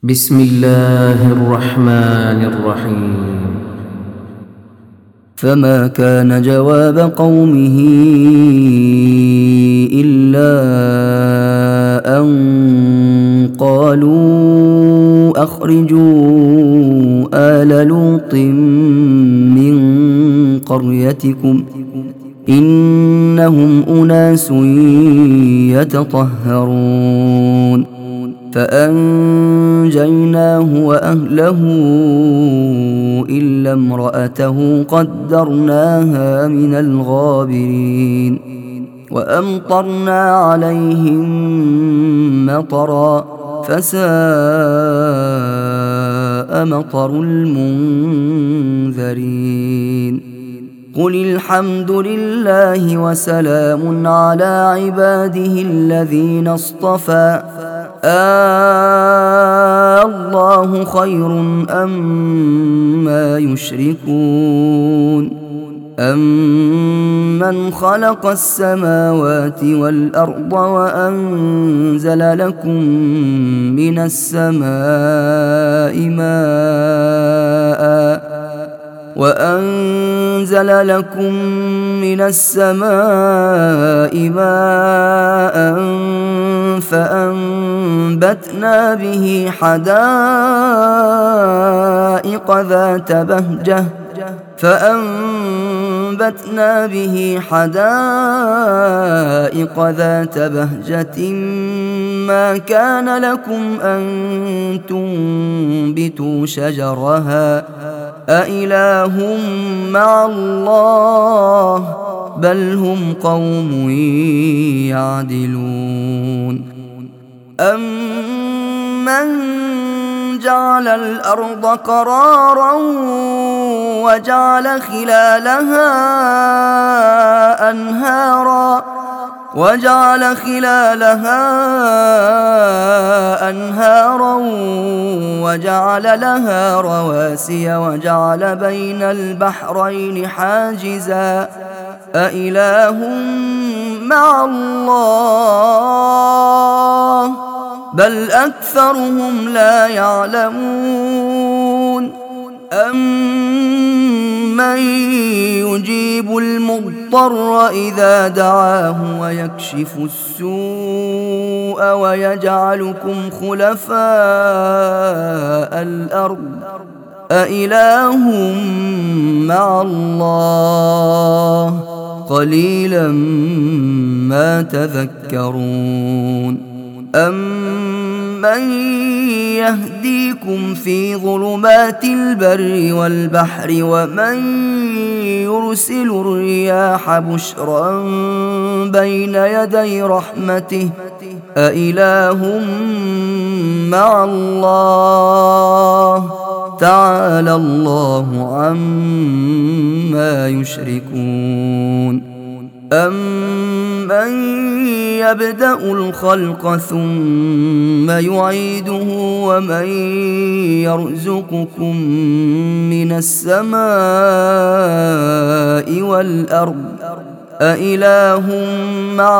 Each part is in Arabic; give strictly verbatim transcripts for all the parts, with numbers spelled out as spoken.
بسم الله الرحمن الرحيم. فما كان جواب قومه إلا أن قالوا أخرجوا آل لوط من قريتكم إنهم أناس يتطهرون. فأنجيناه وأهله إلا امرأته قدرناها من الغابرين. وأمطرنا عليهم مطرا فساء مطر المنذرين. قل الحمد لله وسلام على عباده الذين اصطفى آه الله خير أما يشركون. أمن خلق السماوات والأرض وأنزل لكم من السماء ماء وأنزل لكم من السماء ماء فأنبتنا به حدائق ذات بهجة فأنبتنا به حدائق ذات بهجة ما كان لكم أن تنبتوا شجرها أإله مع الله بل هم قوم يعدلون. أمن جعل الأرض قرارا وجعل خلالها أنهارا وجعل خلالها أنهارا وجعل لها رواسي وجعل بين البحرين حاجزا أإله مع الله بل أكثرهم لا يعلمون. أمن يجيب المضطر إذا دعاه ويكشف السوء ويجعلكم خلفاء الأرض أإله مع الله قليلا ما تذكرون. أمن يهديكم في ظلمات البر والبحر ومن يرسل الرياح بشرا بين يدي رحمته أإله مع الله تعالى الله عما يشركون. أمن يبدأ الخلق ثم يعيده ومن يرزقكم من السماء والأرض أإله مع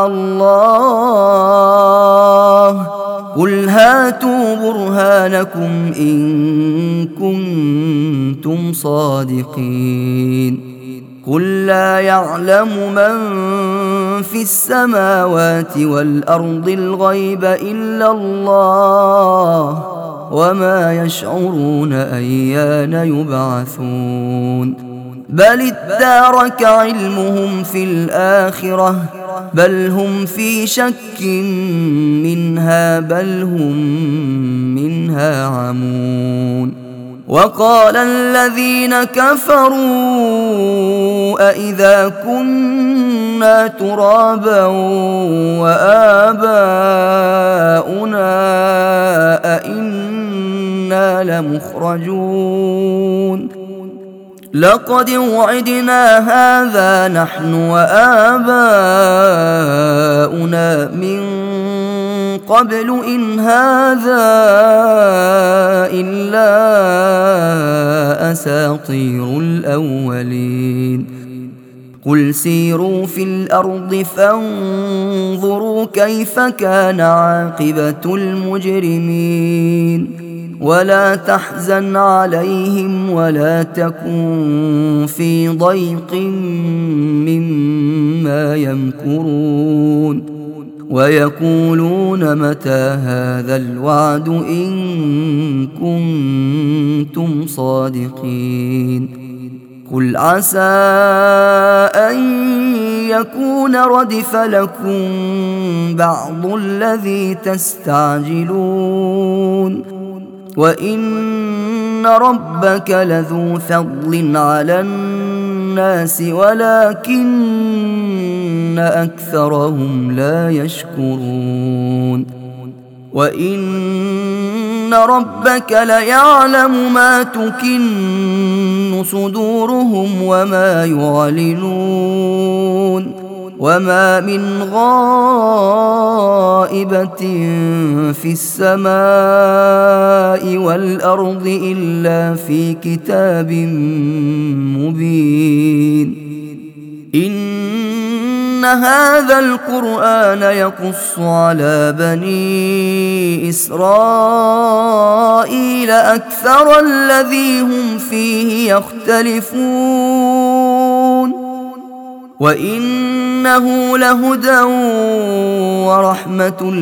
الله قل هاتوا برهانكم إن كنتم صادقين. قل لا يعلم من في السماوات والأرض الغيب إلا الله وما يشعرون أيان يبعثون. بل ادارك علمهم في الآخرة بل هم في شك منها بل هم منها عمون. وقال الذين كفروا أإذا كنا ترابا وآباؤنا أإنا لمخرجون لقد وعدنا هذا نحن وآباؤنا من قبل إن هذا إلا أساطير الأولين. قل سيروا في الأرض فانظروا كيف كان عاقبة المجرمين ولا تحزن عليهم ولا تكن في ضيق مما يمكرون ويقولون متى هذا الوعد إن كنتم صادقين قل عسى أن يكون ردف لكم بعض الذي تستعجلون وإن ربك لذو فضل على الناس ولكن أكثرهم لا يشكرون وإن ربك ليعلم ما تكن صدورهم وما يعلنون وما من غائبة في السماء والأرض إلا في كتاب مبين إن هذا القرآن يقص على بني إسرائيل أكثر الذي هم فيه يختلفون وإنه لهدى ورحمة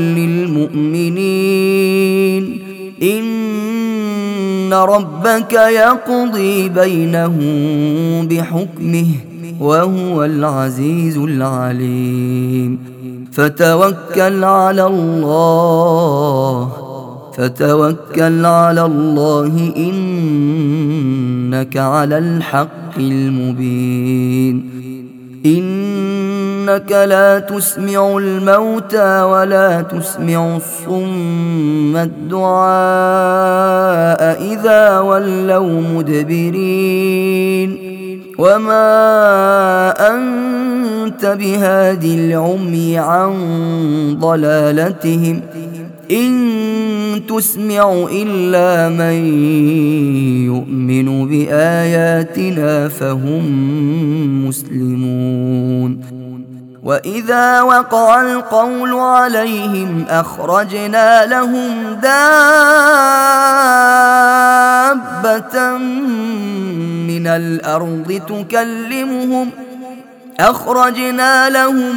للمؤمنين إن ربك يقضي بينهم بحكمه وهو العزيز العليم فتوكل على الله فتوكل على الله إنك على الحق المبين إنك لا تسمع الموتى ولا تسمع الصم الدعاء إذا ولوا مدبرين وما أنت بهادي العمي عن ضلالتهم إن تسمع إلا من يؤمن بآياتنا فهم مسلمون وإذا وقع القول عليهم أخرجنا لهم دابة من الأرض تكلمهم أخرجنا لهم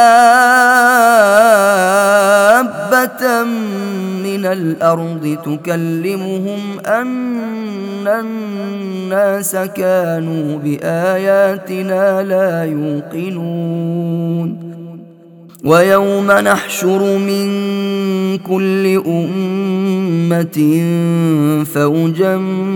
دابة من الأرض تكلمهم أن الناس كانوا بآياتنا لا يوقنون ويوم نحشر من كل أمة فوجا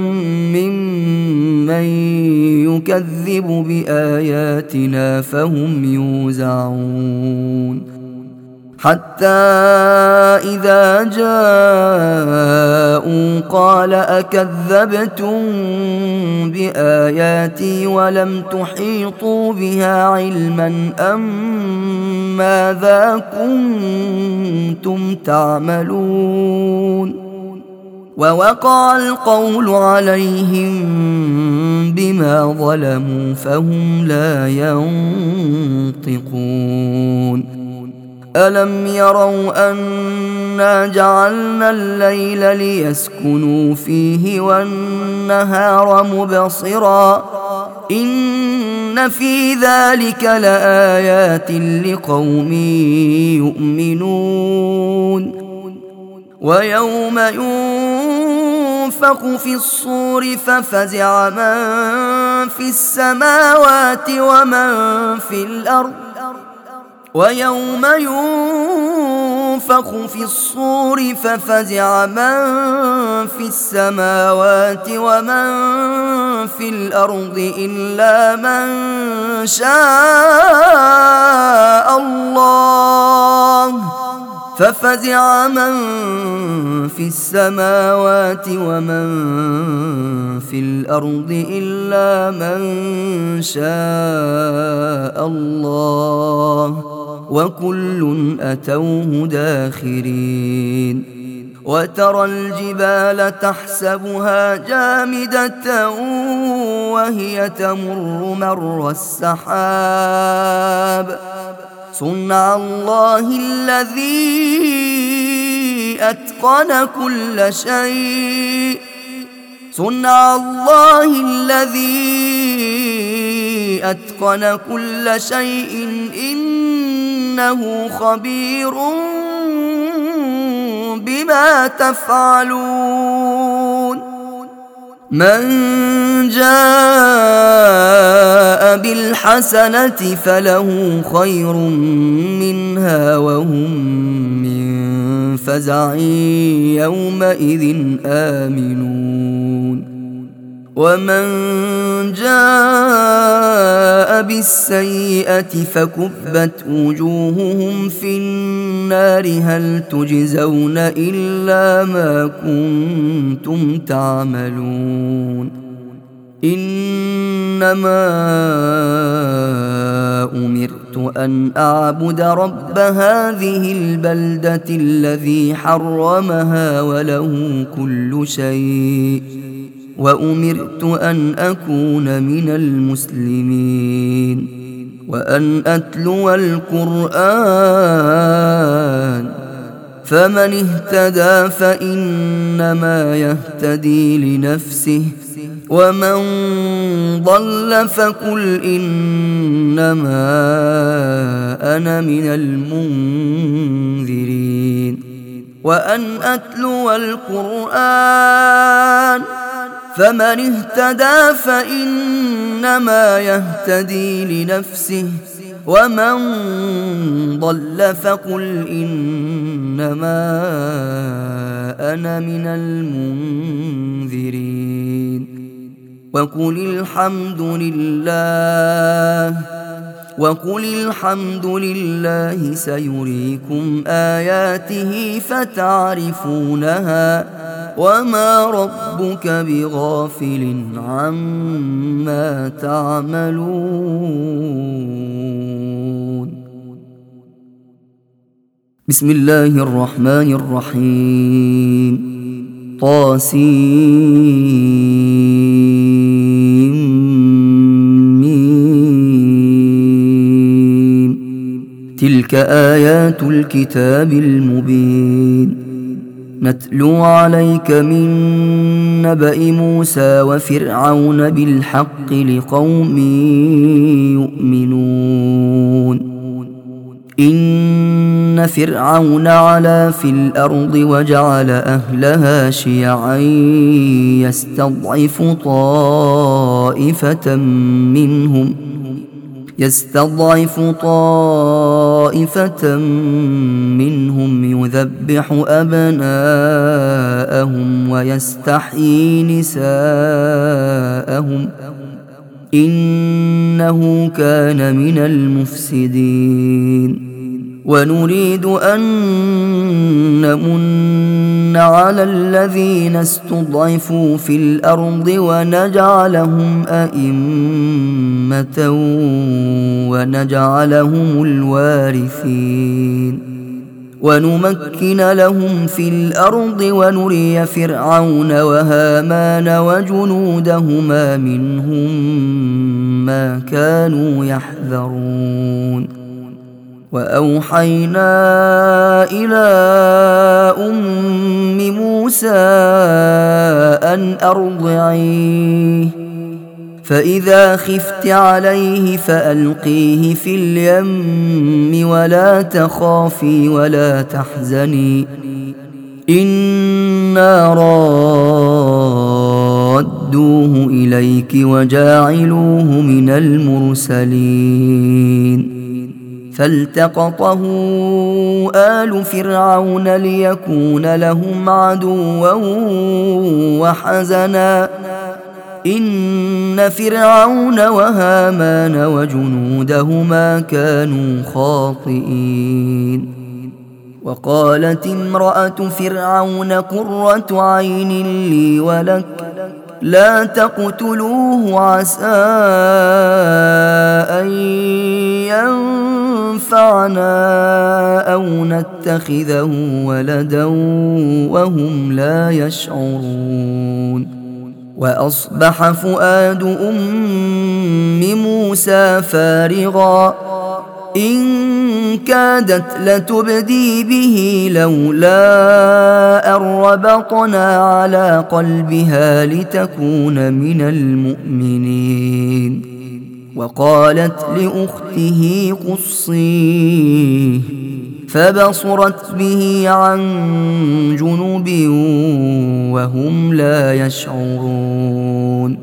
ممن يكذب بآياتنا فهم يوزعون حتى إذا جاءوا قال أكذبتم بآياتي ولم تحيطوا بها علما أم ماذا كنتم تعملون ووقع القول عليهم بما ظلموا فهم لا ينطقون ألم يروا أنا جعلنا الليل ليسكنوا فيه والنهار مبصرا إن في ذلك لآيات لقوم يؤمنون ويوم ينفخ في الصور ففزع من في السماوات ومن في الأرض ويوم ينفخ في الصور ففزع من في السماوات ومن في الأرض إلا من شاء الله ففزع من في السماوات ومن في الأرض إلا من شاء الله وكل أتوه داخرين وترى الجبال تحسبها جامدة وهي تمر مر السحاب صنع الله الذي أتقن كل شيء صنع الله الذي أتقن كل شيء إنه خبير بما تفعلون من جاء بالحسنة فله خير منها وهم من فزع يومئذ آمنون ومن جاء بالسيئة فكبت وجوههم في النار هل تجزون إلا ما كنتم تعملون إنما أمرت أن أعبد رب هذه البلدة الذي حرمها وله كل شيء وأمرت أن أكون من المسلمين وأن أتلو القرآن فمن اهتدى فإنما يهتدي لنفسه ومن ضل فقل إنما أنا من المنذرين وأن أتلو القرآن فمن اهتدى فإنما يهتدي لنفسه ومن ضل فقل إنما أنا من المنذرين وقل الحمد لله وقل الحمد لله سيريكم آياته فتعرفونها وما ربك بغافل عما تعملون بسم الله الرحمن الرحيم طاسيم تلك آيات الكتاب المبين نتلو عليك من نبأ موسى وفرعون بالحق لقوم يؤمنون إن فرعون علا في الأرض وجعل أهلها شيعا يستضعف طائفة منهم يستضعف طائفة منهم يذبح أبناءهم ويستحيي نساءهم إنه كان من المفسدين ونريد أن نمن على الذين استضعفوا في الأرض ونجعلهم أئمة ونجعلهم الوارثين ونمكن لهم في الأرض ونري فرعون وهامان وجنودهما منهم ما كانوا يحذرون وأوحينا إلى أم موسى أن أرضعيه فإذا خفت عليه فألقيه في اليم ولا تخافي ولا تحزني إنا رادوه إليك وجاعلوه من المرسلين فالتقطه آل فرعون ليكون لهم عدوا وحزنا إن فرعون وهامان وجنودهما كانوا خاطئين وقالت امرأة فرعون قرة عين لي ولك لا تقتلوه عسى أن ينفعنا أو نتخذه ولدا وهم لا يشعرون وأصبح فؤاد أم موسى فارغا إن كادت لتبدي به لولا أن ربطنا على قلبها لتكون من المؤمنين. وقالت لأخته قصيه فبصرت به عن جنب وهم لا يشعرون.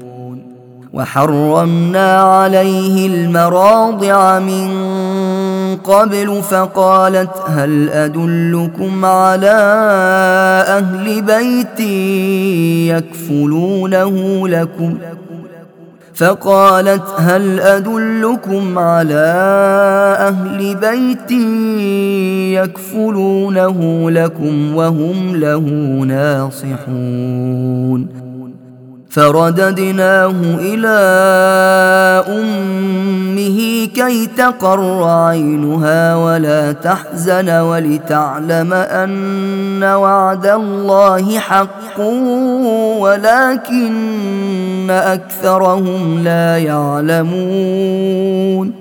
وحرمنا عليه المراضع من قبل فقالت هل أدلكم على أهل بيت يكفلونه لكم فقالت هل أدلكم على أهل بيت يكفلونه لكم وهم له ناصحون. فرددناه إلى أمه كي تقر عينها ولا تحزن ولتعلم أن وعد الله حق ولكن أكثرهم لا يعلمون.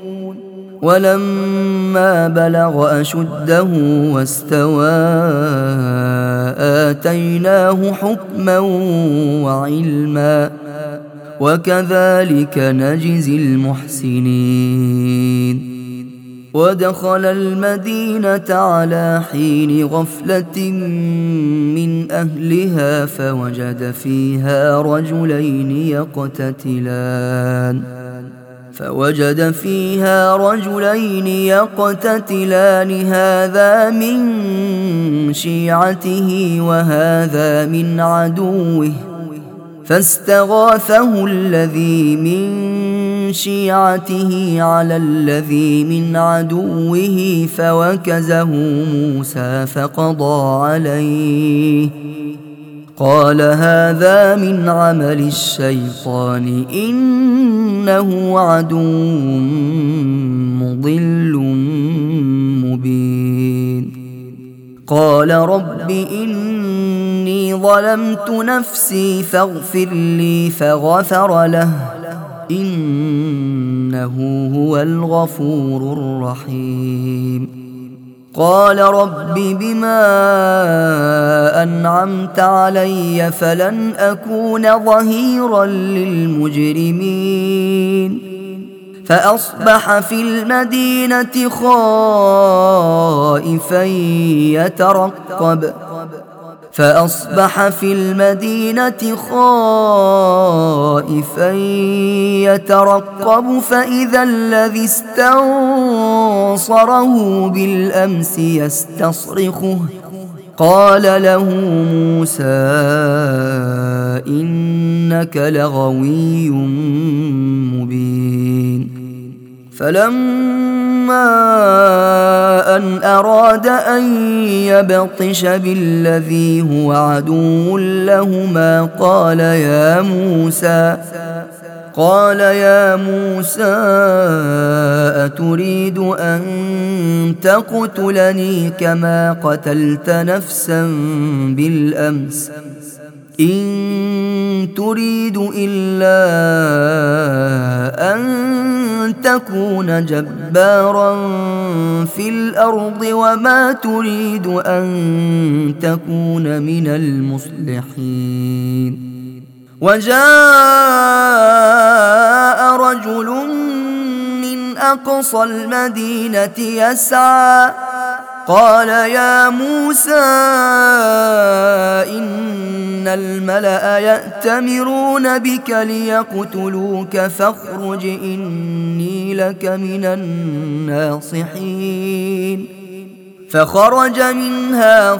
ولما بلغ أشده واستوى آتيناه حكما وعلما وكذلك نجزي المحسنين. ودخل المدينة على حين غفلة من أهلها فوجد فيها رجلين يقتتلان فوجد فيها رجلين يقتتلان هذا من شيعته وهذا من عدوه فاستغاثه الذي من شيعته على الذي من عدوه فوكزه موسى فقضى عليه قال هذا من عمل الشيطان إنه عدو مضل مبين. قال رب إني ظلمت نفسي فاغفر لي فغفر له إنه هو الغفور الرحيم. قال رب بما أنعمت علي فلن أكون ظهيرا للمجرمين. فأصبح في المدينة خائفا يترقب فأصبح في المدينة خائفا يترقب فإذا الذي استنصره بالأمس يستصرخه قال له موسى إنك لغوي مبين. فلما أن أراد أن يبطش بالذي هو عدو لهما قال يا موسى قال يا موسى أتريد أن تقتلني كما قتلت نفسا بالأمس إن تريد إلا أن تكون جبارا في الأرض وما تريد أن تكون من المصلحين. وجاء رجل من أقصى المدينة يسعى قال يا موسى إن الملأ يأتمرون بك ليقتلوك فاخرج إني لك من الناصحين. فخرج منها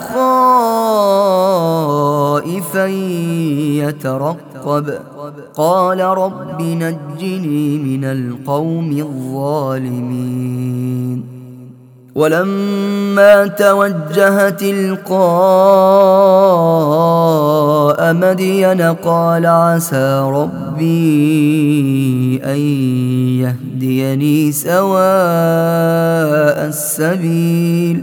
خائفا يترقب قال رب نجني من القوم الظالمين. ولما توجه تلقاء مدين قال عسى ربي أن يهديني سواء السبيل.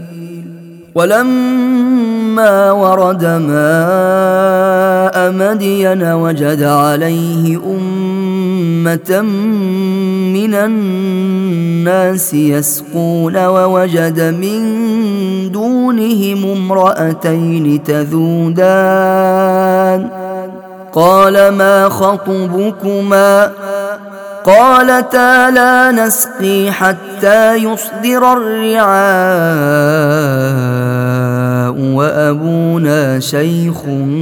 ولما ورد ماء مدين وجد عليه أمة أمة من الناس يسقون ووجد من دونهم امرأتين تذودان قال ما خطبكما قالتا لا نسقي حتى يصدر الرعاء وأبونا شيخ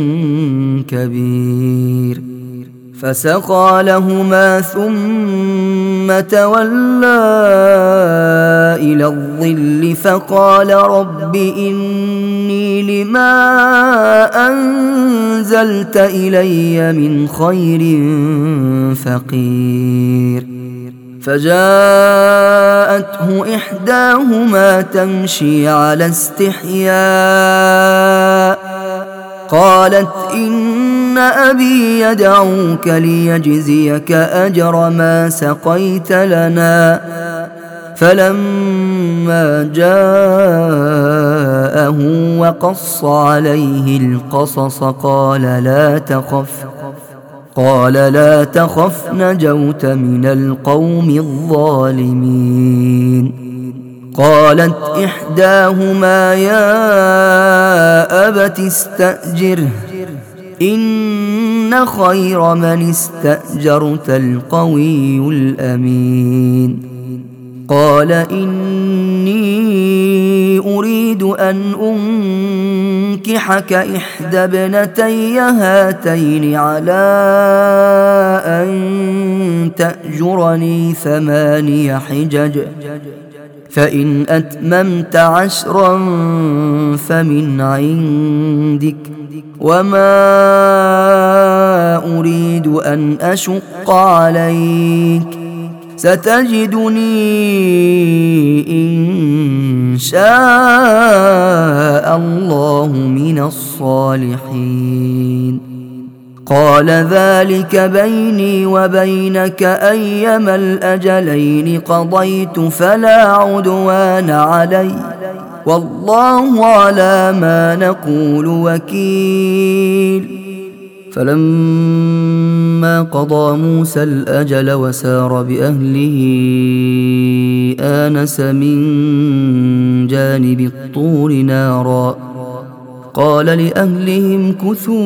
كبير فسقى لهما ثم تولى إلى الظل فقال رب إني لما أنزلت إلي من خير فقير فجاءته إحداهما تمشي على استحياء قالت إن أبي يدعوك ليجزيك أجر ما سقيت لنا فلما جاءه وقص عليه القصص قال لا تخف قال لا تخف نجوت من القوم الظالمين قالت إحداهما يا أبت استأجره إن خير من استأجرت القوي الأمين قال إني أريد أن أنكحك إحدى ابنتي هاتين على أن تأجرني ثماني حجج فإن أتممت عشرا فمن عندك وما أريد أن أشق عليك ستجدني إن شاء الله من الصالحين قال ذلك بيني وبينك أيما الأجلين قضيت فلا عدوان علي والله على ما نقول وكيل فلما قضى موسى الأجل وسار بأهله آنس من جانب الطور نارا قال لأهلهم كثوا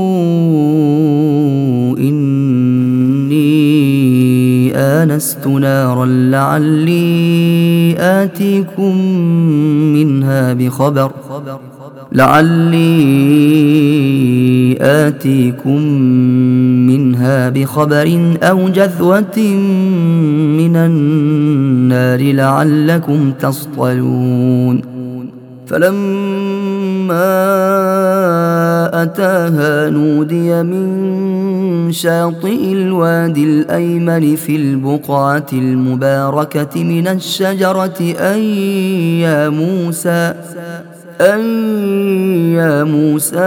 إني آنست نارا لعلي آتيكم منها بخبر لعلي آتيكم منها بخبر أو جذوة من النار لعلكم تصطلون فلما أتاها نودي من شاطئ الوادي الأيمن في البقعة المباركة من الشجرة أن يا موسى أن يا موسى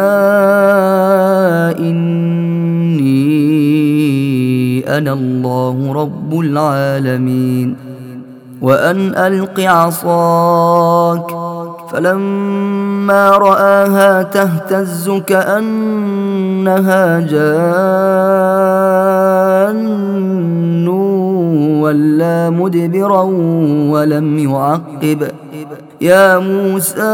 إني أنا الله رب العالمين وأن ألق عصاك فلما رآها تهتز كأنها جان ولا مدبرا ولم يعقب يا موسى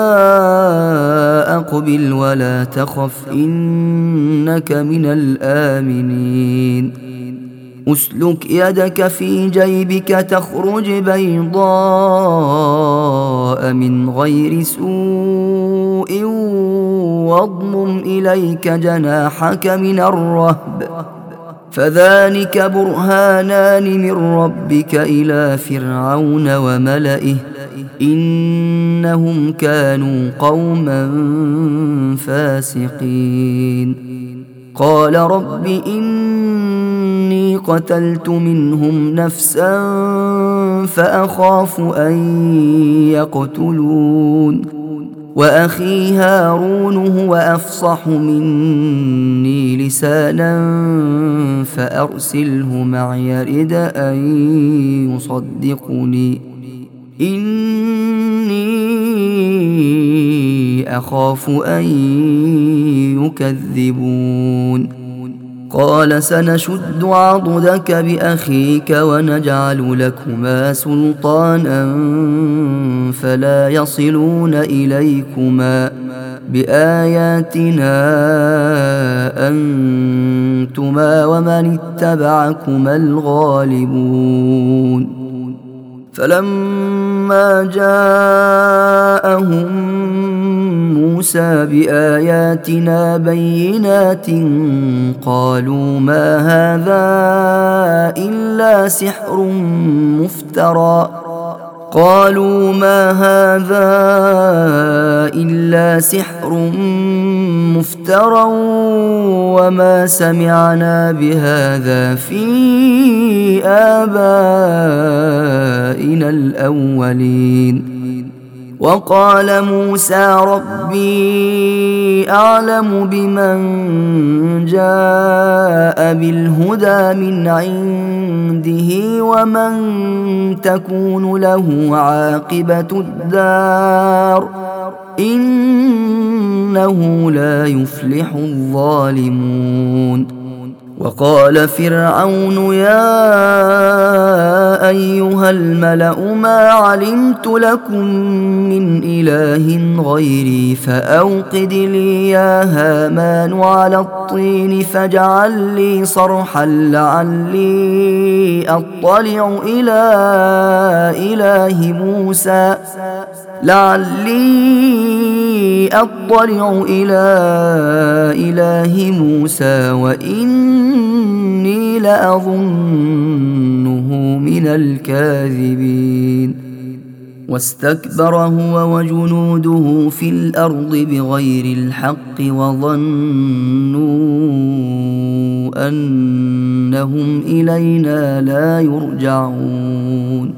أقبل ولا تخف إنك من الآمنين أسلك يدك في جيبك تخرج بيضاء من غير سوء واضمم إليك جناحك من الرهب فذلك برهانان من ربك إلى فرعون وملئه إنهم كانوا قوما فاسقين قال رب إني قتلت منهم نفسا فأخاف أن يقتلون وأخي هارون هو أفصح مني لسانا فأرسله معي يرد أن يصدقني إني أخاف أن يكذبون قال سنشد عضدك بأخيك ونجعل لكما سلطانا فلا يصلون إليكما بآياتنا أنتما ومن اتبعكما الغالبون فلما جاءهم موسى بآياتنا بينات قالوا ما هذا إلا سحر مفترى قالوا ما هذا إلا سحر مفترى وما سمعنا بهذا في آبائنا الأولين وقال موسى ربي أعلم بمن جاء بالهدى من عنده ومن تكون له عاقبة الدار إنه لا يفلح الظالمون وقال فرعون يا أيها الملأ ما علمت لكم من إله غيري فأوقد لي يا هامان على الطين فاجعل لي صرحا لعلي أطلع إلى إله موسى لعلي أطلع إلى إله موسى وإني لأظنه من الكاذبين واستكبر هو وجنوده في الأرض بغير الحق وظنوا أنهم إلينا لا يرجعون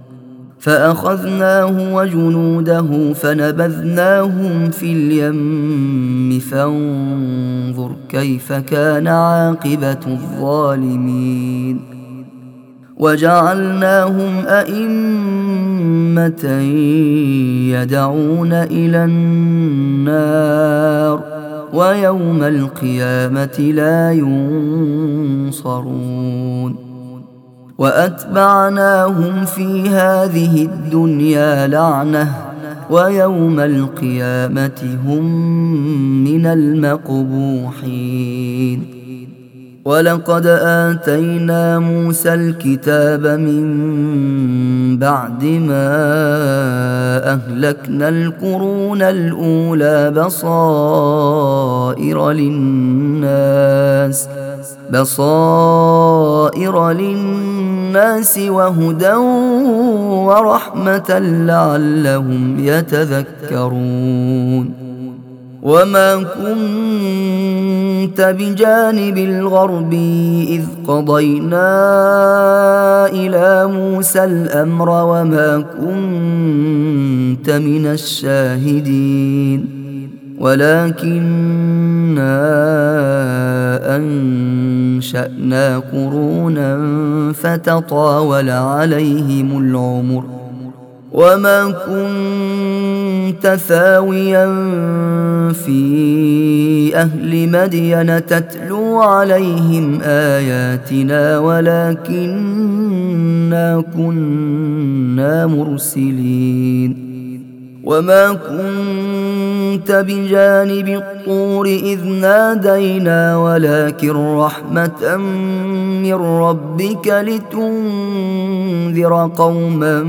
فأخذناه وجنوده فنبذناهم في اليم فانظر كيف كان عاقبة الظالمين وجعلناهم أئمة يدعون إلى النار ويوم القيامة لا ينصرون وأتبعناهم في هذه الدنيا لعنة ويوم القيامة هم من المقبوحين ولقد آتينا موسى الكتاب من بعد ما أهلكنا القرون الأولى بصائر للناس بصائر للناس وهدى ورحمة لعلهم يتذكرون وما كنت بجانب الغرب إذ قضينا إلى موسى الأمر وما كنت من الشاهدين ولكننا أنشأنا قرونا فتطاول عليهم العمر وما كنت ثاويا في أهل مدين تتلو عليهم آياتنا ولكننا كنا مرسلين وما كنت بجانب الطور إذ نادينا ولكن رحمة من ربك لتنذر قوما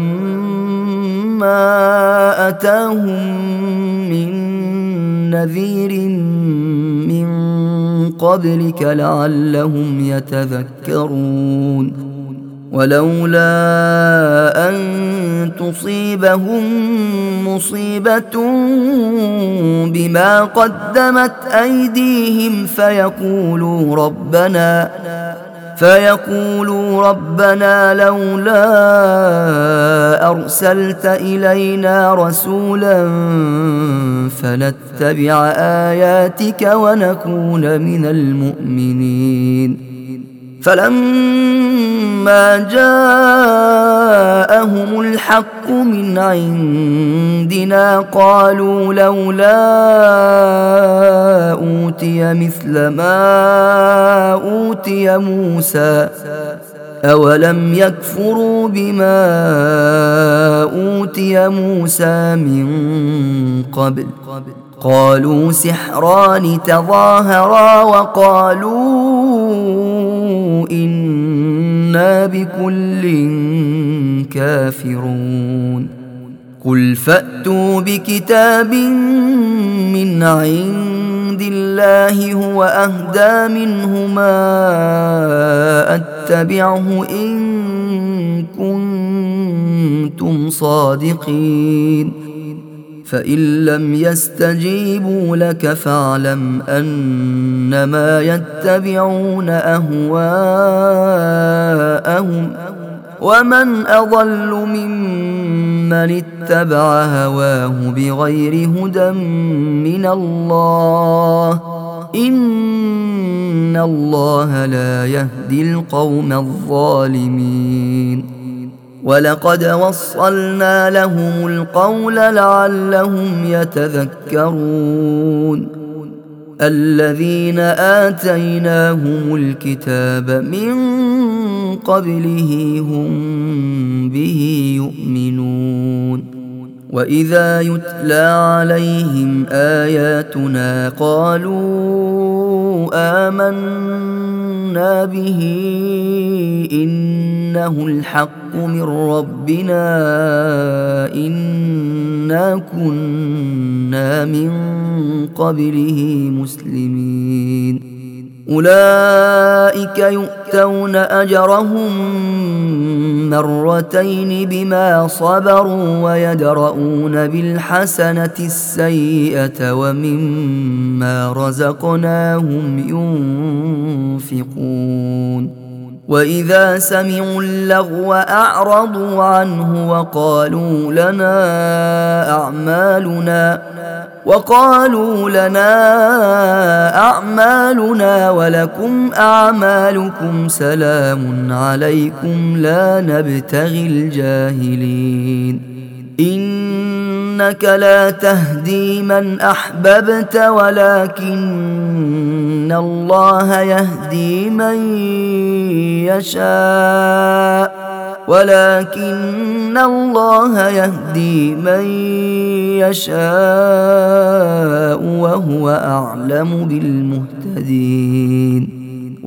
ما أتاهم من نذير من قبلك لعلهم يتذكرون ولولا أن تصيبهم مصيبة بما قدمت أيديهم فيقولوا ربنا فيقولوا ربنا لولا أرسلت إلينا رسولا فنتبع آياتك ونكون من المؤمنين فلما جاءهم الحق من عندنا قالوا لولا أوتي مثل ما أوتي موسى أولم يكفروا بما أوتي موسى من قبل قالوا سحران تظاهرا وقالوا إنا بكل كافرون قل فأتوا بكتاب من عند الله هو أهدى منهما أتبعه إن كنتم صادقين فإن لم يستجيبوا لك فاعلم أنما يتبعون أهواءهم ومن أضل ممن اتبع هواه بغير هدى من الله إن الله لا يهدي القوم الظالمين ولقد وصلنا لهم القول لعلهم يتذكرون الذين آتيناهم الكتاب من قبله هم به يؤمنون وإذا يتلى عليهم آياتنا قالوا آمنا به إنه الحق من ربنا إنا كنا من قبله مسلمين أولئك يؤتون أجرهم مرتين بما صبروا ويدرؤون بالحسنة السيئة ومما رزقناهم ينفقون وإذا سمعوا اللغو أعرضوا عنه وقالوا لنا أعمالنا وقالوا لنا أعمالنا ولكم أعمالكم سلام عليكم لا نبتغي الجاهلين إنك لا تهدي من أحببت ولكن الله يهدي من يشاء ولكن الله يهدي من يشاء وهو أعلم بالمهتدين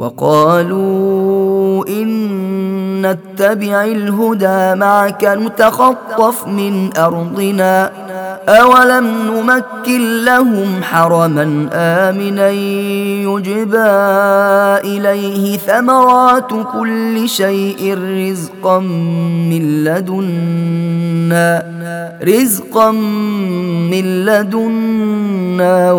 وقالوا إن نتبع الهدى معك نتخطف من أرضنا أولم نمكن لهم حرما آمنا يجبى إليه ثمرات كل شيء رزقا من لدنا رزقا من لدنا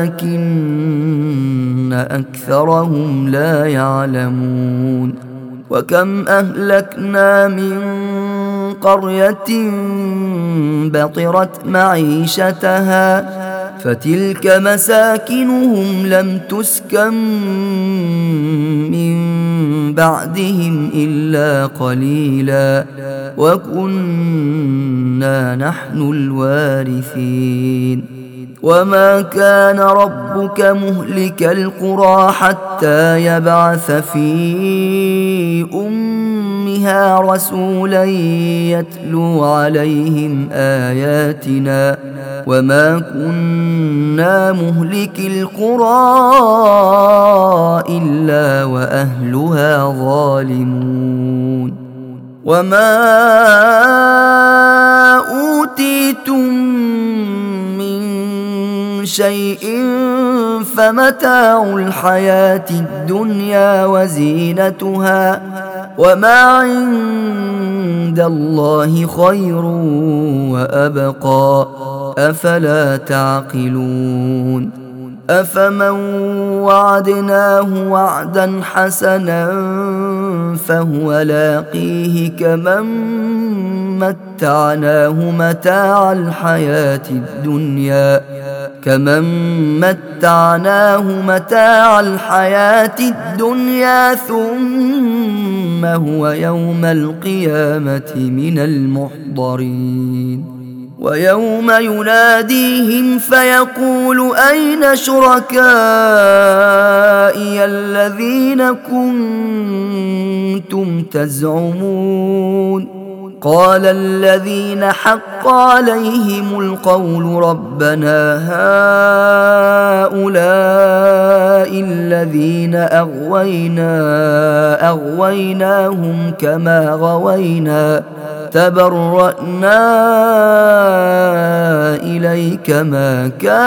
ولكن أكثرهم لا يعلمون وكم أهلكنا من قرية بطرت معيشتها فتلك مساكنهم لم تسكن من بعدهم إلا قليلا وكنا نحن الوارثين وما كان ربك مهلك القرى حتى يبعث في أمها رسولا يتلو عليهم آياتنا وما كنا مهلك القرى إلا وأهلها ظالمون وما أوتيتم شيء فمتاع الحياة الدنيا وزينتها وما عند الله خير وأبقى أفلا تعقلون أفمن وعدناه وعدا حسنا فهو لاقيه كمن متعناه متاع الحياة الدنيا كمن متعناه متاع الحياة الدنيا ثم هو يوم القيامة من المحضرين ويوم يناديهم فيقول أين شركائي الذين كنتم تزعمون قال الذين حق عليهم القول ربنا هؤلاء الذين أغوينا أغويناهم كما غوينا تبرأنا إليك ما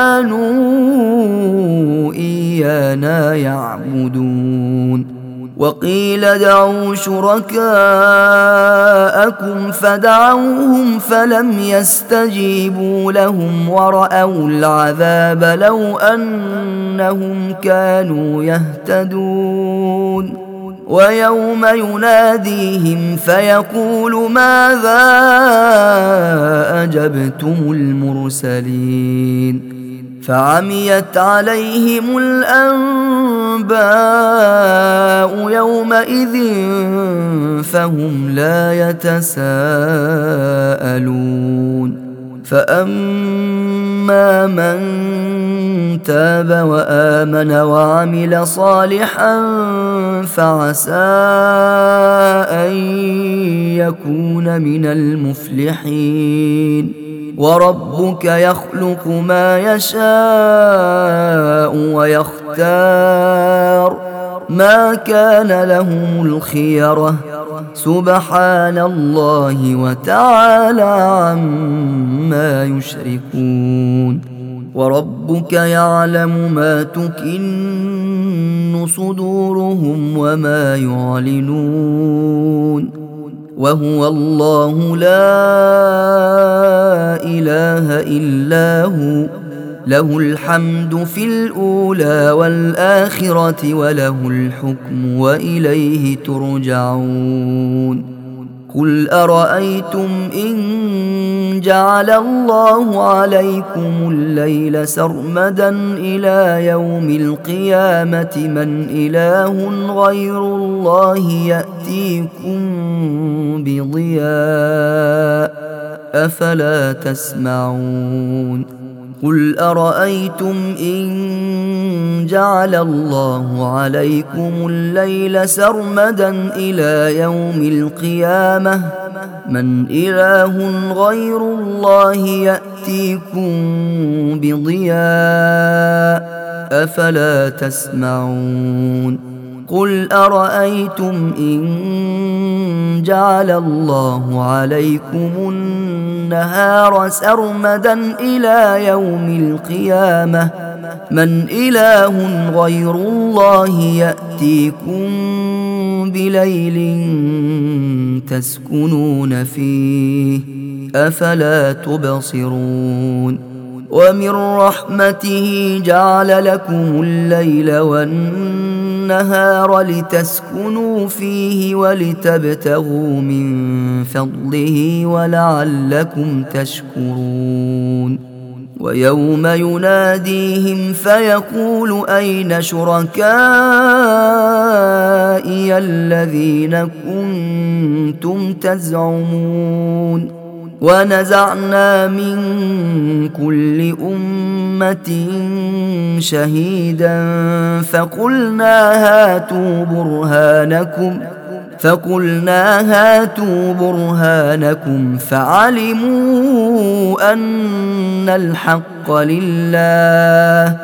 كانوا إيانا يعبدون وقيل ادعوا شركاءكم فدعوهم فلم يستجيبوا لهم ورأوا العذاب لو أنهم كانوا يهتدون ويوم يناديهم فيقول ماذا أجبتم المرسلين فعميت عليهم الأنباء يومئذ فهم لا يتساءلون فأما من تاب وآمن وعمل صالحا فعسى أن يكون من المفلحين وربك يخلق ما يشاء ويختار ما كان لهم الخيرة سبحان الله وتعالى عما يشركون وربك يعلم ما تكن صدورهم وما يعلنون وهو الله لا إله إلا هو له الحمد في الأولى والآخرة وله الحكم وإليه ترجعون قل أرأيتم إن جعل الله عليكم الليل سرمدا إلى يوم القيامة من إله غير الله يأتيكم بضياء أفلا تسمعون قل أرأيتم إن جعل الله عليكم الليل سرمدا إلى يوم القيامة من إله غير الله يأتيكم بضياء أفلا تسمعون قل أرأيتم إن جعل الله عليكم النهار سرمدا إلى يوم القيامة من إله غير الله يأتيكم بليل تسكنون فيه أفلا تبصرون ومن رحمته جعل لكم الليل والنهار لتسكنوا فيه ولتبتغوا من فضله ولعلكم تشكرون ويوم يناديهم فيقول أين شركائي الذين كنتم تزعمون ونزعنا من كل أمة شهيدا فقلنا هاتوا برهانكم فقلنا هاتوا برهانكم فعلموا أن الحق لله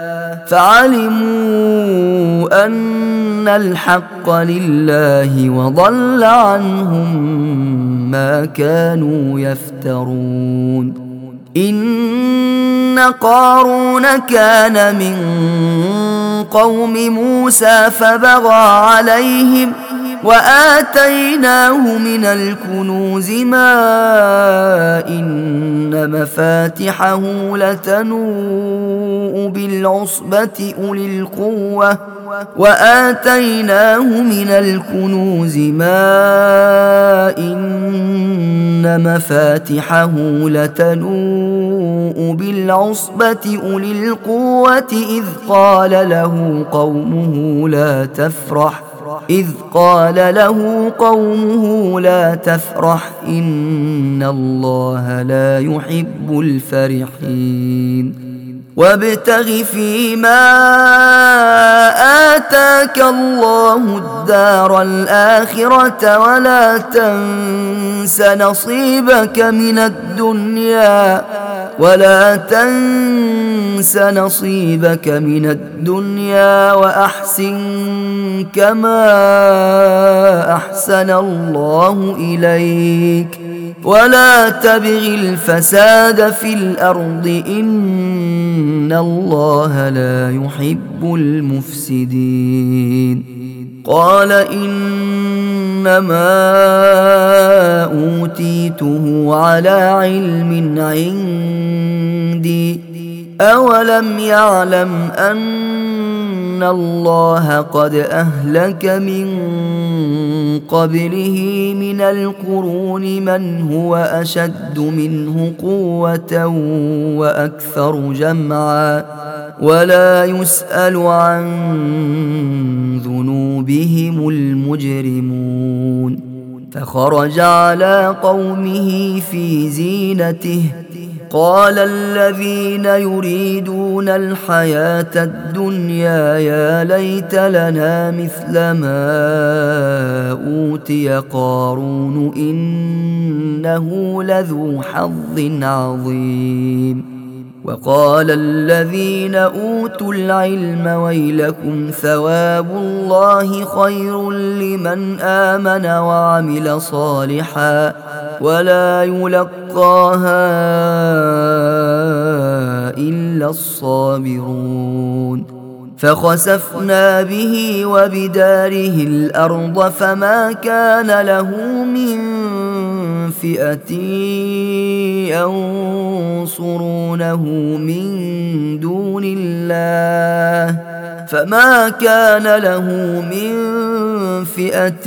فعلموا أن الحق لله وضل عنهم ما كانوا يفترون إن قارون كان من قوم موسى فبغى عليهم وآتيناه من الكنوز ما إن مفاتحه لتنوء بالعصبة أولي القوة وآتيناه من الكنوز ما إن مفاتحه لتنوء بالعصبة أولي القوة إذ قال له قومه لا تفرح إذ قال له قومه لا تفرح إن الله لا يحب الفرحين وابتغ فيما آتاك الله الدار الآخرة ولا تنس نصيبك من الدنيا ولا تنس نصيبك من الدنيا وأحسن كما أحسن الله إليك ولا تبغ الفساد في الأرض إن الله لا يحب المفسدين قال إنما أوتيته على علم عندي أولم يعلم أن الله قد أهلك من قبله من القرون من هو أشد منه قوة وأكثر جمعا ولا يسأل عن ذنوبهم المجرمون فخرج على قومه في زينته قال الذين يريدون الحياة الدنيا يا ليت لنا مثل ما أوتي قارون إنه لذو حظ عظيم وقال الذين أوتوا العلم ويلكم ثواب الله خير لمن آمن وعمل صالحا ولا يلقاها إلا الصابرون فخسفنا به وبداره الأرض فما كان له من فئة ينصرونه من دون الله فما كان له من فئة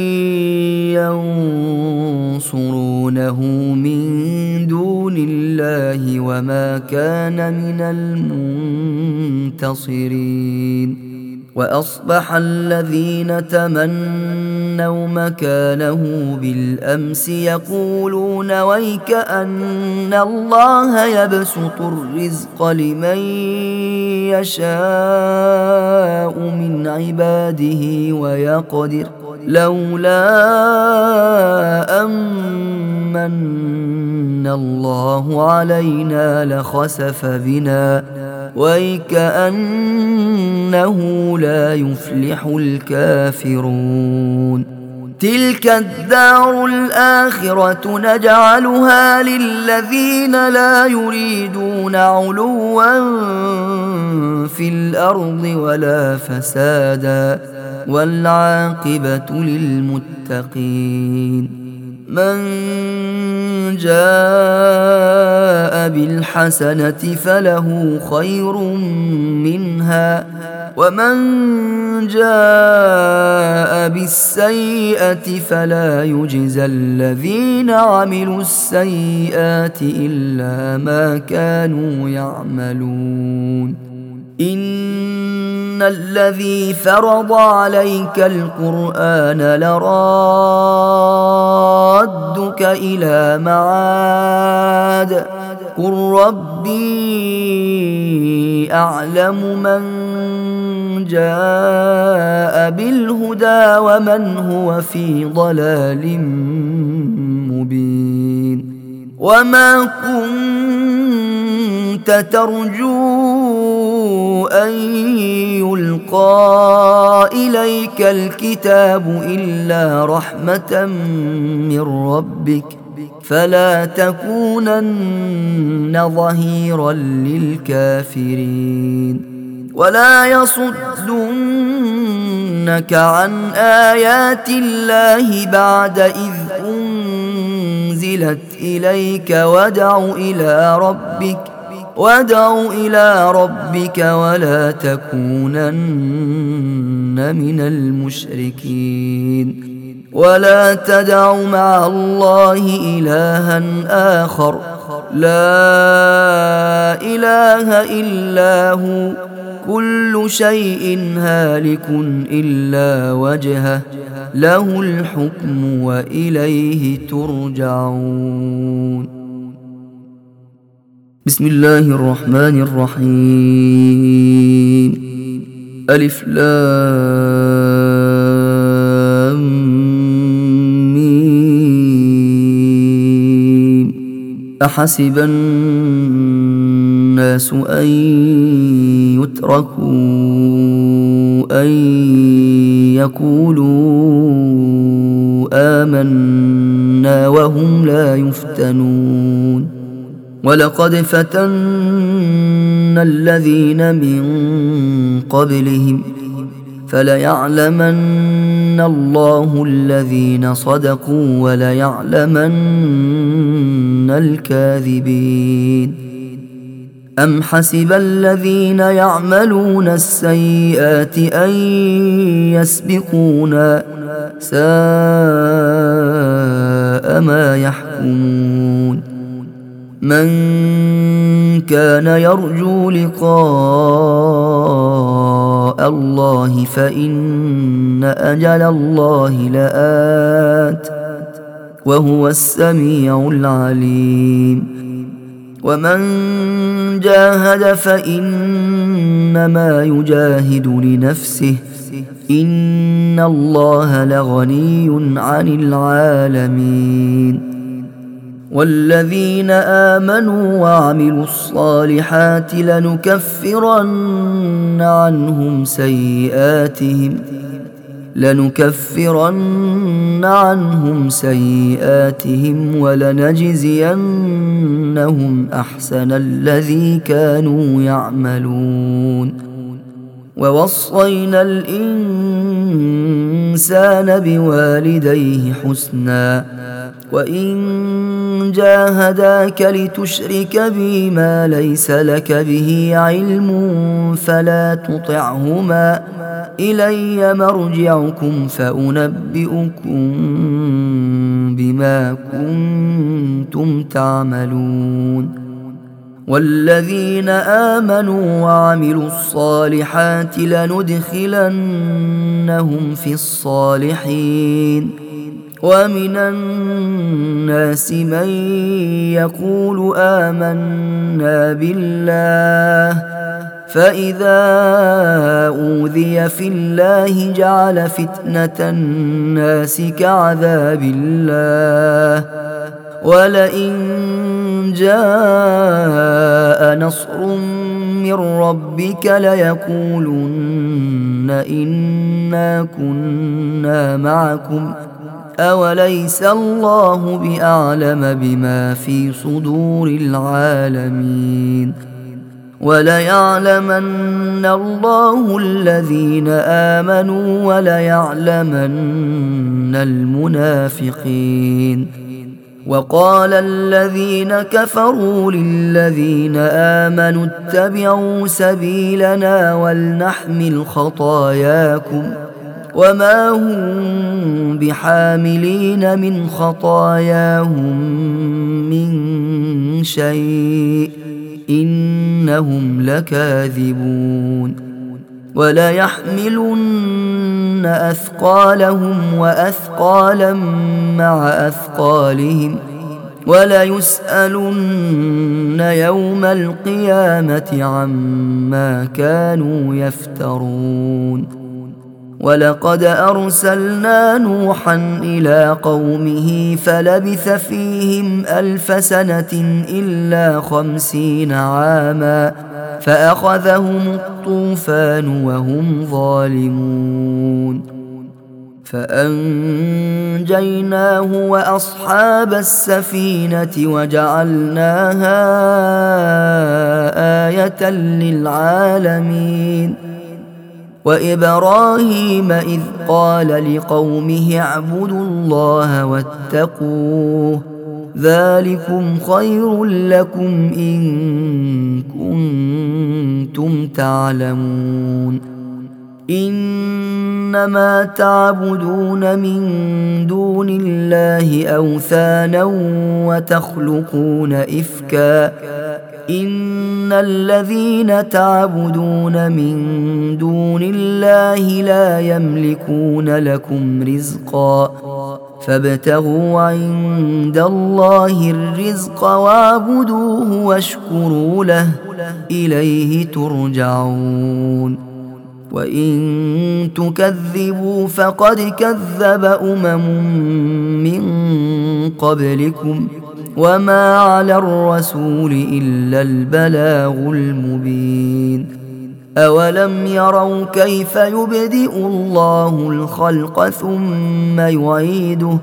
ينصرونه من دون الله وما كان من المنتصرين وأصبح الذين تمنوا مكانه بالأمس يقولون ويك أن الله يبسط الرزق لمن يشاء من عباده ويقدر لولا أمن الله علينا لخسف بنا ويكأنه لا يفلح الكافرون تلك الدار الآخرة نجعلها للذين لا يريدون علوا في الأرض ولا فسادا والعاقبة للمتقين من جاء بالحسنة فله خير منها ومن جاء بالسيئة فلا يجزى الذين عملوا السيئات إلا ما كانوا يعملون إن الذي فرض عليك القرآن لرادك إلى معاد قل ربي أعلم من جاء بالهدى ومن هو في ضلال مبين وما كنت ترجو أن يلقى إليك الكتاب إلا رحمة من ربك فلا تكونن ظهيرا للكافرين ولا يصدنك عن آيات الله بعد إذ أنزلت إليك وادع إلى ربك وادع إلى ربك ولا تكونن من المشركين ولا تدع مع الله إلها آخر لا إله إلا هو كل شيء هالك إلا وجهه له الحكم وإليه ترجعون. بسم الله الرحمن الرحيم. ألف لام ميم. أحسب الناس أن يتركوا أن يقولوا آمنا وهم لا يفتنون. ولقد فتنا الذين من قبلهم فليعلمن الله الذين صدقوا وليعلمن الكاذبين. أم حسب الذين يعملون السيئات أن يسبقونا ساء ما يحكمون. من كان يرجو لقاء الله فإن أجل الله لآت وهو السميع العليم. ومن جاهد فإنما يجاهد لنفسه إن الله لغني عن العالمين. والذين آمنوا وعملوا الصالحات لنكفرن عنهم سيئاتهم لنكفرن عنهم سيئاتهم ولنجزينهم أحسن الذي كانوا يعملون. ووصينا الإنسان بوالديه حسنا وإن جاهداك لتشرك بي ما ليس لك به علم فلا تطعهما إلي مرجعكم فأنبئكم بما كنتم تعملون. والذين آمنوا وعملوا الصالحات لندخلنهم في الصالحين. ومن الناس من يقول آمنا بالله فإذا أوذي في الله جعل فتنة الناس كعذاب الله ولئن جاء نصر من ربك ليقولن إنا كنا معكم أوليس الله بأعلم بما في صدور العالمين. وليعلمن الله الذين آمنوا وليعلمن المنافقين. وقال الذين كفروا للذين آمنوا اتبعوا سبيلنا ولنحمل خطاياكم وما هم بحاملين من خطاياهم من شيء إنهم لكاذبون. وليحملن أثقالهم وأثقالا مع أثقالهم وليسألن يوم القيامة عما كانوا يفترون. ولقد أرسلنا نوحا إلى قومه فلبث فيهم ألف سنة إلا خمسين عاما فأخذهم الطوفان وهم ظالمون. فأنجيناه وأصحاب السفينة وجعلناها آية للعالمين. وإبراهيم إذ قال لقومه اعبدوا الله واتقوه ذلكم خير لكم إن كنتم تعلمون. إنما تعبدون من دون الله أوثانا وتخلقون إفكا إن الذين تعبدون من دون الله لا يملكون لكم رزقا فابتغوا عند الله الرزق واعبدوه واشكروا له إليه ترجعون وإن تكذبوا فقد كذب أمم من قبلكم وما على الرسول إلا البلاغ المبين أولم يروا كيف يبدئ الله الخلق ثم يعيده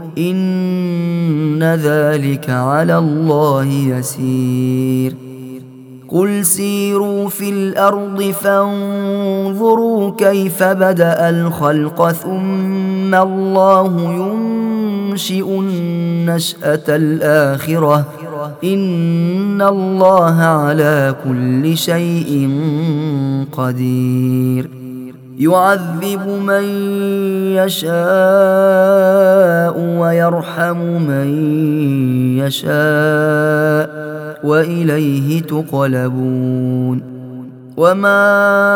إن ذلك على الله يسير قل سيروا في الأرض فانظروا كيف بدأ الخلق ثم الله ينشئ النشأة الآخرة إن الله على كل شيء قدير يعذب من يشاء ويرحم من يشاء وإليه تقلبون وما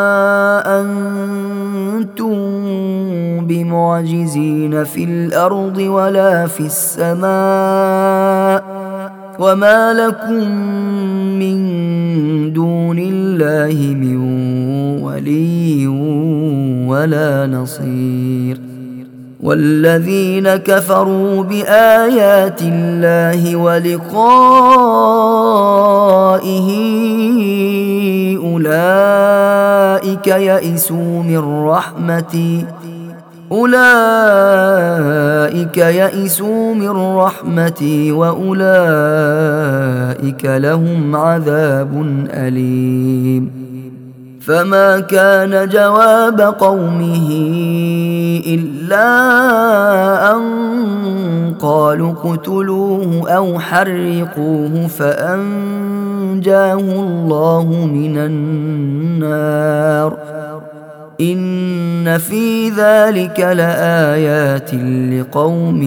أنتم بمعجزين في الأرض ولا في السماء وما لكم من دون الله من ولي ولا نصير والذين كفروا بآيات الله ولقائه أولئك يئسوا من رحمتي أولئك يئسوا من رحمتي وأولئك لهم عذاب أليم فما كان جواب قومه إلا أن قالوا اقتلوه أو حرقوه فأنجاه الله من النار إن في ذلك لآيات لقوم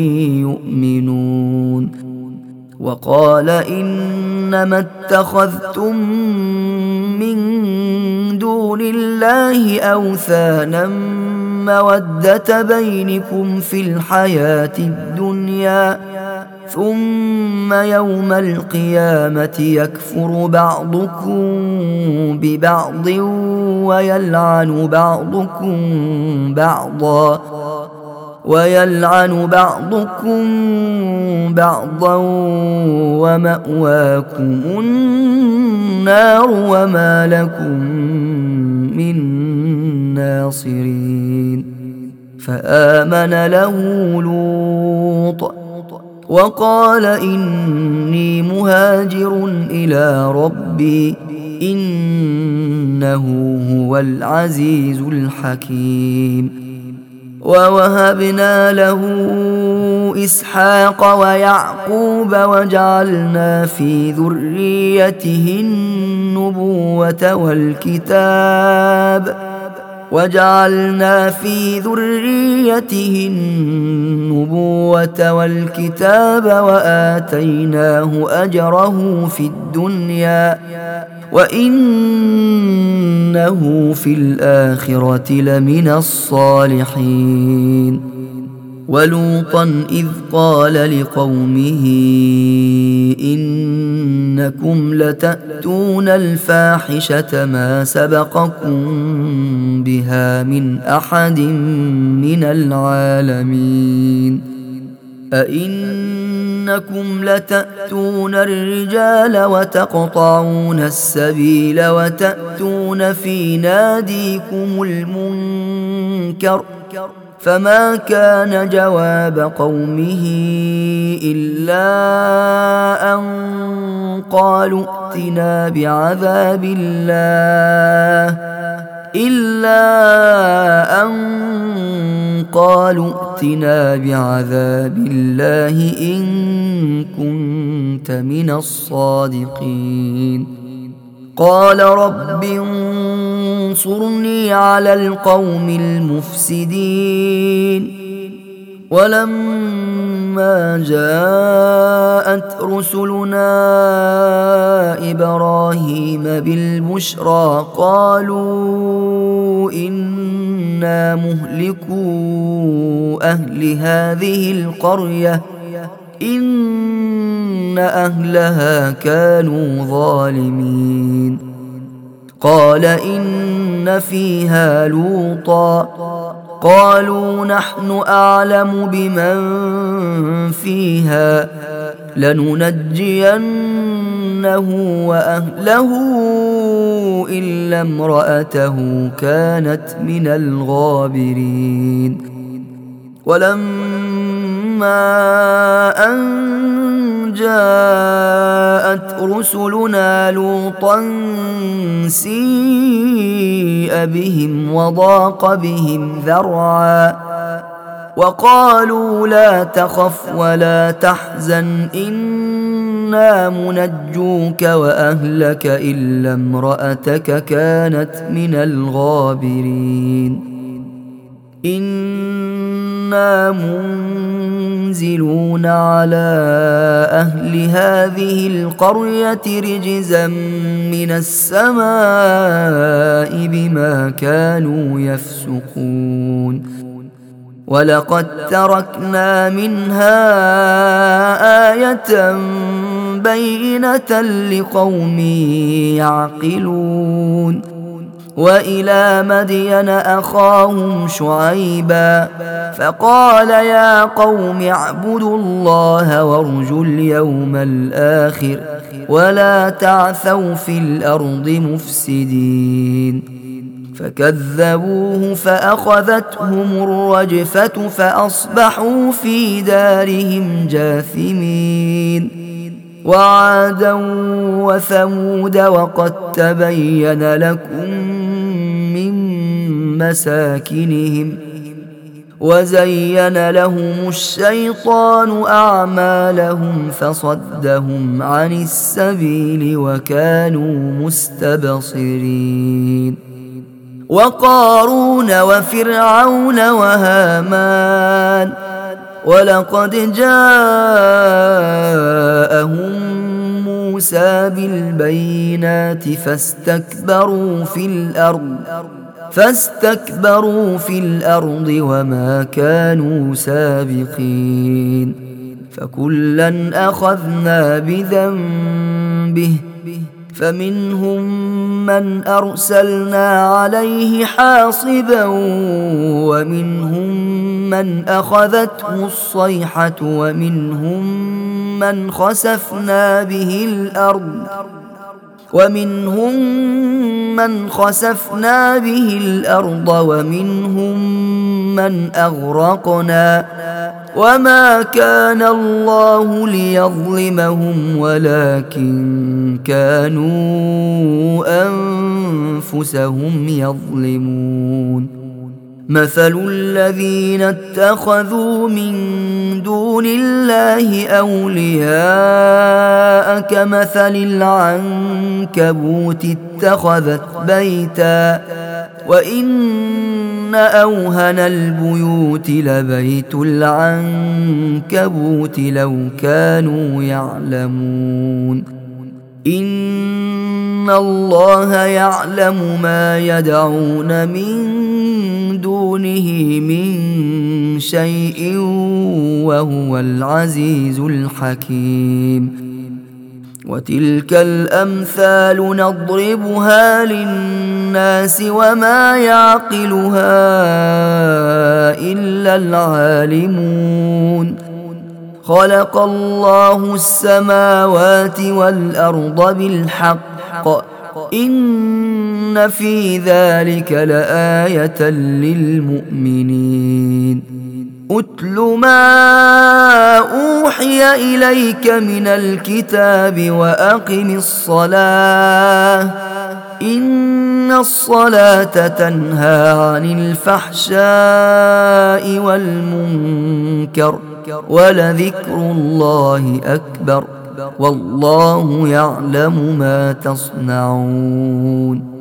يؤمنون وقال إنما اتخذتم من دون الله أوثانا مودة بينكم في الحياة الدنيا ثم يوم القيامة يكفر بعضكم ببعض ويلعن بعضكم بعضا ويلعن بعضكم بعضا ومأواكم النار وما لكم من ناصرين فآمن له لوط وقال إني مهاجر إلى ربي إنه هو العزيز الحكيم ووهبنا له إسحاق ويعقوب وجعلنا في ذريته النبوة والكتاب وجعلنا في ذريته النبوة والكتاب وآتيناه أجره في الدنيا وإنه في الآخرة لمن الصالحين ولوطا إذ قال لقومه إنكم لتأتون الفاحشة ما سبقكم بها من أحد من العالمين أئنكم لتأتون الرجال وتقطعون السبيل وتأتون في ناديكم المنكر فما كان جواب قومه إلا أن قالوا ائتنا بعذاب الله إلا أن قالوا ائتنا بعذاب الله إن كنت من الصادقين قال رب انصرني على القوم المفسدين ولما جاءت رسلنا إبراهيم بالبشرى قالوا إنا مهلكو أهل هذه القرية إن أهلها كانوا ظالمين قال إن فيها لوطا قالوا نحن أعلم بمن فيها لننجينه وأهله إلا امرأته كانت من الغابرين ولما أن جاءت رسلنا لوطا سيء بهم وضاق بهم ذرعا وقالوا لا تخف ولا تحزن إنا منجوك وأهلك إلا امرأتك كانت من الغابرين إنا منزلون على أهل هذه القرية رجزا من السماء بما كانوا يفسقون ولقد تركنا منها آية بينة لقوم يعقلون وإلى مدين أخاهم شعيبا فقال يا قوم اعبدوا الله وارجوا اليوم الآخر ولا تعثوا في الأرض مفسدين فكذبوه فأخذتهم الرجفة فأصبحوا في دارهم جاثمين وعادا وثمود وقد تبين لكم من مساكنهم وزين لهم الشيطان أعمالهم فصدهم عن السبيل وكانوا مستبصرين وقارون وفرعون وهامان ولقد جاءهم موسى بالبينات فاستكبروا في الأرض فاستكبروا في الأرض وما كانوا سابقين فكلا أخذنا بذنبه فمنهم من أرسلنا عليه حاصبا ومنهم من أخذته الصيحة ومنهم من خسفنا به الأرض ومنهم من خسفنا به الأرض ومنهم من أغرقنا وما كان الله ليظلمهم ولكن كانوا أنفسهم يظلمون مثل الذين اتخذوا من دون الله أولياء كمثل العنكبوت اتخذت بيتا وإن أوهن البيوت لبيت العنكبوت لو كانوا يعلمون إن الله يعلم ما يدعون من دونه من شيء وهو العزيز الحكيم وتلك الأمثال نضربها للناس وما يعقلها إلا العالمون خلق الله السماوات والأرض بالحق إن في ذلك لآية للمؤمنين أتل ما أوحي إليك من الكتاب وأقم الصلاة إن الصلاة تنهى عن الفحشاء والمنكر ولذكر الله أكبر والله يعلم ما تصنعون